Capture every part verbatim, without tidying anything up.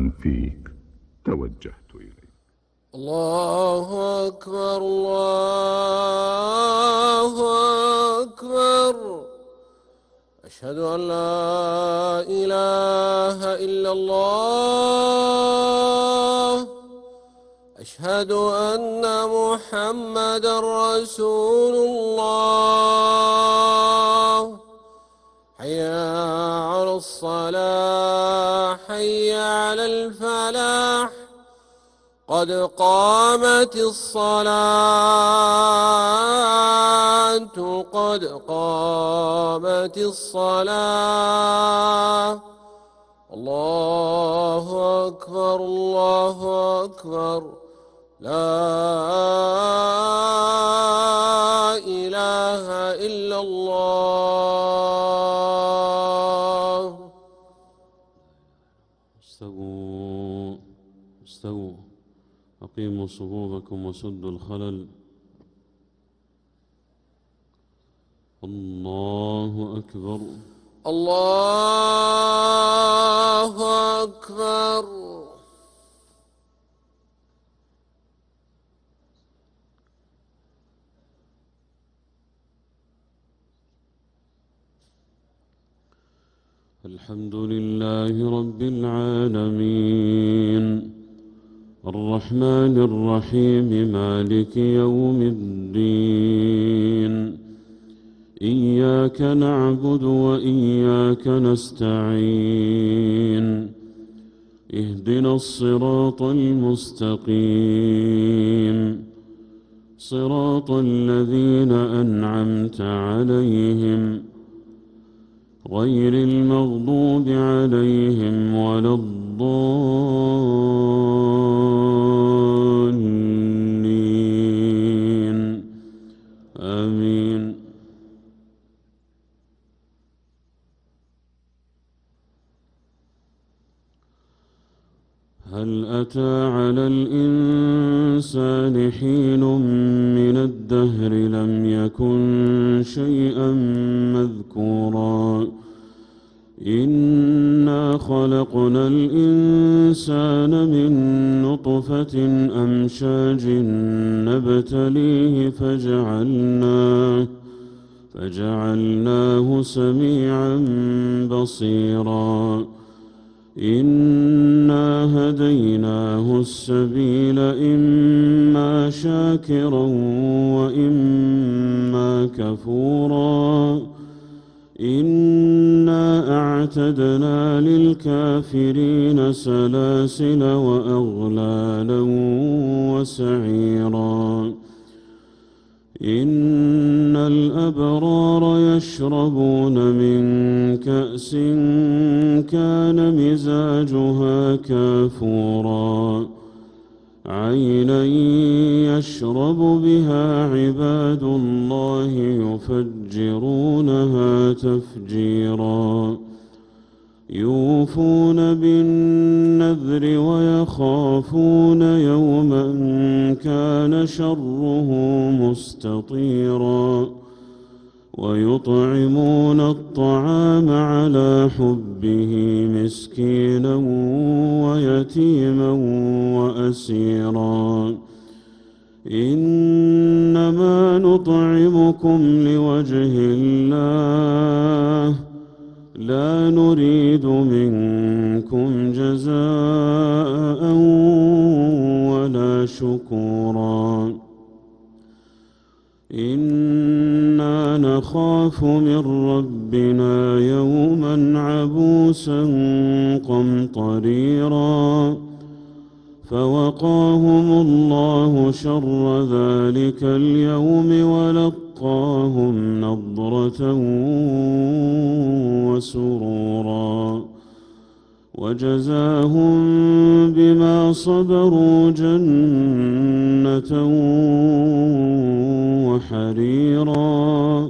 فيك توجهت إليك. الله أكبر الله أكبر. أشهد أن لا إله إلا الله. أشهد أن محمدا رسول الله. حي على الصلاة حي على الفلاح. قد قامت الصلاة قد قامت الصلاة. الله أكبر الله أكبر. لا إله إلا الله. استووا استووا أقيموا صفوفكم وسدوا الخلل. الله أكبر الله أكبر. الحمد لله رب العالمين الرحمن الرحيم مالك يوم الدين. إياك نعبد وإياك نستعين. اهدنا الصراط المستقيم صراط الذين أنعمت عليهم غير المغضوب عليهم ولا الضالين آمين. هل أتى على الإنسان حين من الدهر لم يكن شيئا مذكورا. إنا خلقنا الإنسان من نطفة أمشاج نبتليه فجعلناه فجعلناه سميعا بصيرا. إنا هديناه السبيل إما شاكرا وإما كفورا. إنا أعتدنا للكافرين سلاسل وأغلالا وسعيرا. إن الأبرار يشربون من كأس كان مزاجها كافورا. عينا يشرب بها عباد الله يفجرونها تفجيرا. يوفون بالنذر ويخافون يوما كان شره مستطيرا. ويطعمون الطعام على حبه مسكينا ويتيما وأسيرا. إنما نطعمكم لوجه الله لا نريد منكم جزاء ولا شكورا. إنا نخاف من ربنا يوما عبوسا قمطريرا. فوقاهم الله شر ذلك اليوم ولقاهم نضرة وسرورا. وجزاهم بما صبروا جنة وحريرا.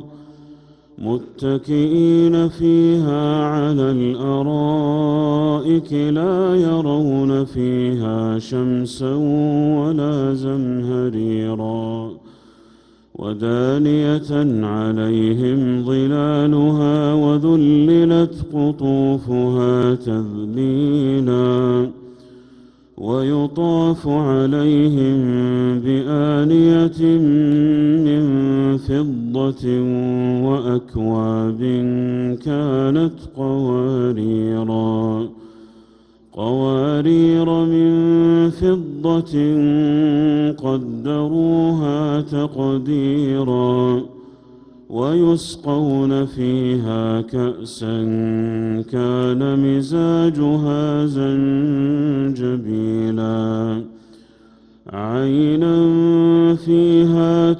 متكئين فيها على الأرائك لا يرون فيها شمسا ولا زمهريرا. ودانية عليهم ظلالها وذللت قطوفها تذليلا. ويطاف عليهم بآنية من فضة وأكواب كانت قواريرا قوارير من فضة قدروها تقديرا ويسقون فيها كأسا كان مزاجها زنجبيلا عينا فيها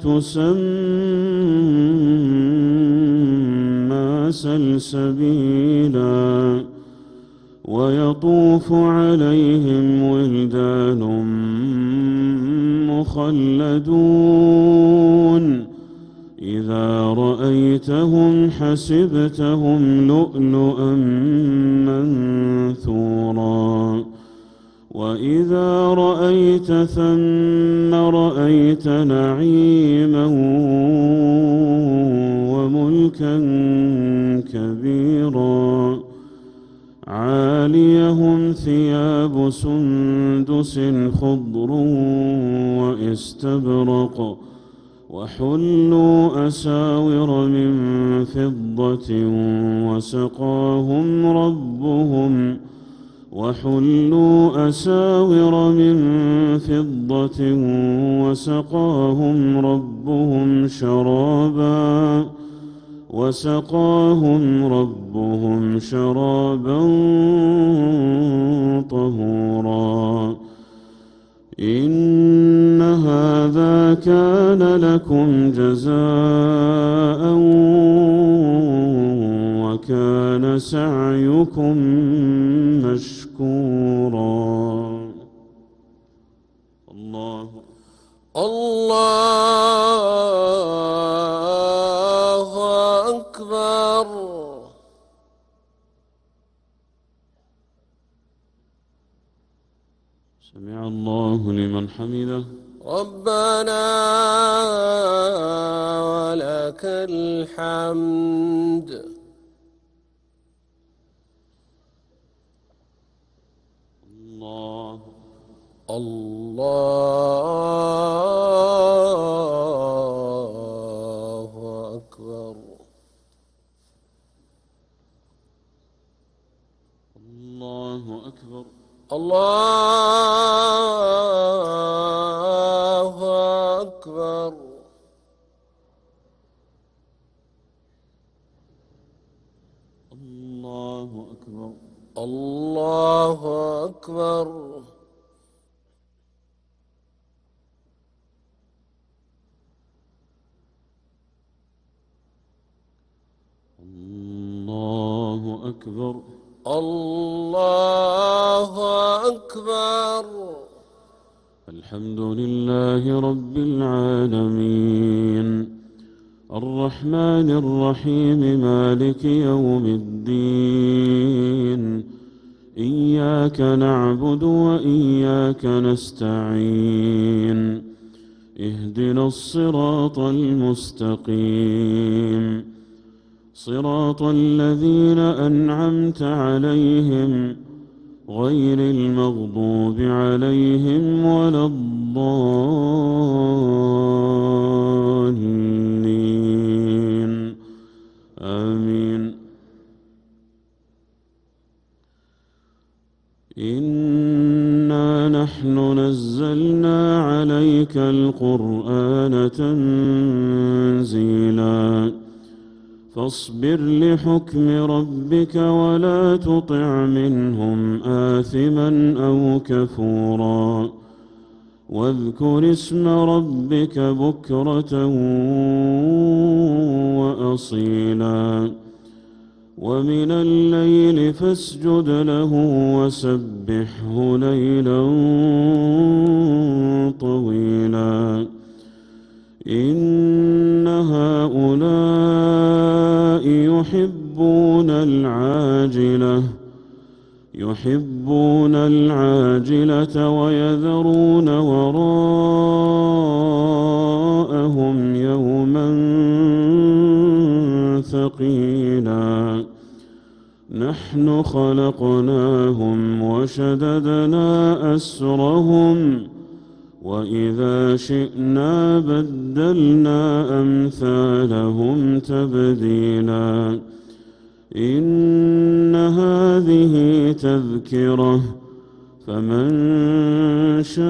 تسمى سلسبيلا ويطوف عليهم ولدان مخلدون إذا رأيتهم حسبتهم لؤلؤا منثورا وإذا رأيت ثم رأيت نعيما وملكا كبيرا عاليهم ثياب سندس خضر واستبرق وحلوا أساور من فضة وسقاهم ربهم وحلوا أساور من فضة وسقاهم ربهم شرابا وسقاهم ربهم شرابا طهورا إن هذا كان لكم جزاء وكان سعيكم مشكورا الله الله أكبر. سمع الله لمن حمده ربنا ولك الحمد. الله الله أكبر. الله أكبر. الله أكبر. الله أكبر. الله أكبر. الله أكبر. الله أكبر. الحمد لله رب العالمين الرحمن الرحيم مالك يوم الدين إياك نعبد وإياك نستعين اهدنا الصراط المستقيم صراط الذين أنعمت عليهم غير المغضوب عليهم ولا الضالين آمين. إنا نحن نزلنا عليك القرآن تنزيلا فاصبر لحكم ربك ولا تطع منهم آثما أو كفورا واذكر اسم ربك بكرة وأصيلا ومن الليل فاسجد له وسبحه ليلا طويلا إن هؤلاء يحبون العاجلة يحبون العاجلة ويذرون وراءهم يوما ثقيلا نحن خلقناهم وشددنا أسرهم وإذا شئنا بدلنا أمثالهم تبديلا إن هذه تذكرة فمن شاء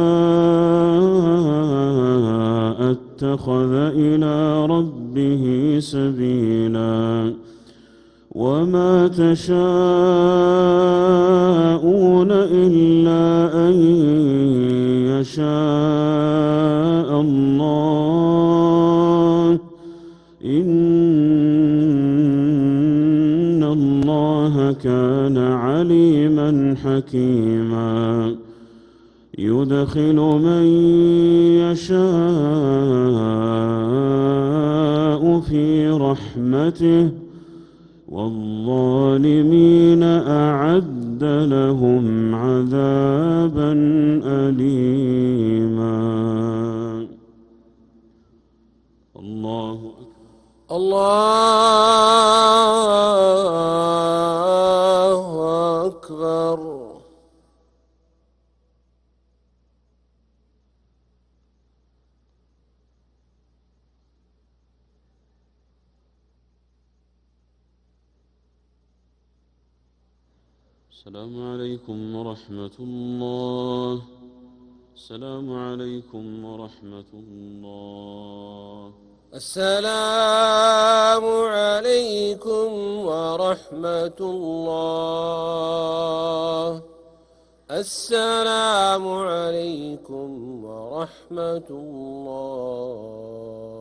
اتخذ إلى ربه سبيلا وما تشاءون إلا أن يشاء الله إن الله كان عليما حكيما يدخل من يشاء في رحمته والظالمين أعد لهم عذابا أليما. الله أكبر. الله أكبر. السلام عليكم ورحمة الله. السلام عليكم ورحمة الله. السلام عليكم ورحمة الله. السلام عليكم ورحمة الله.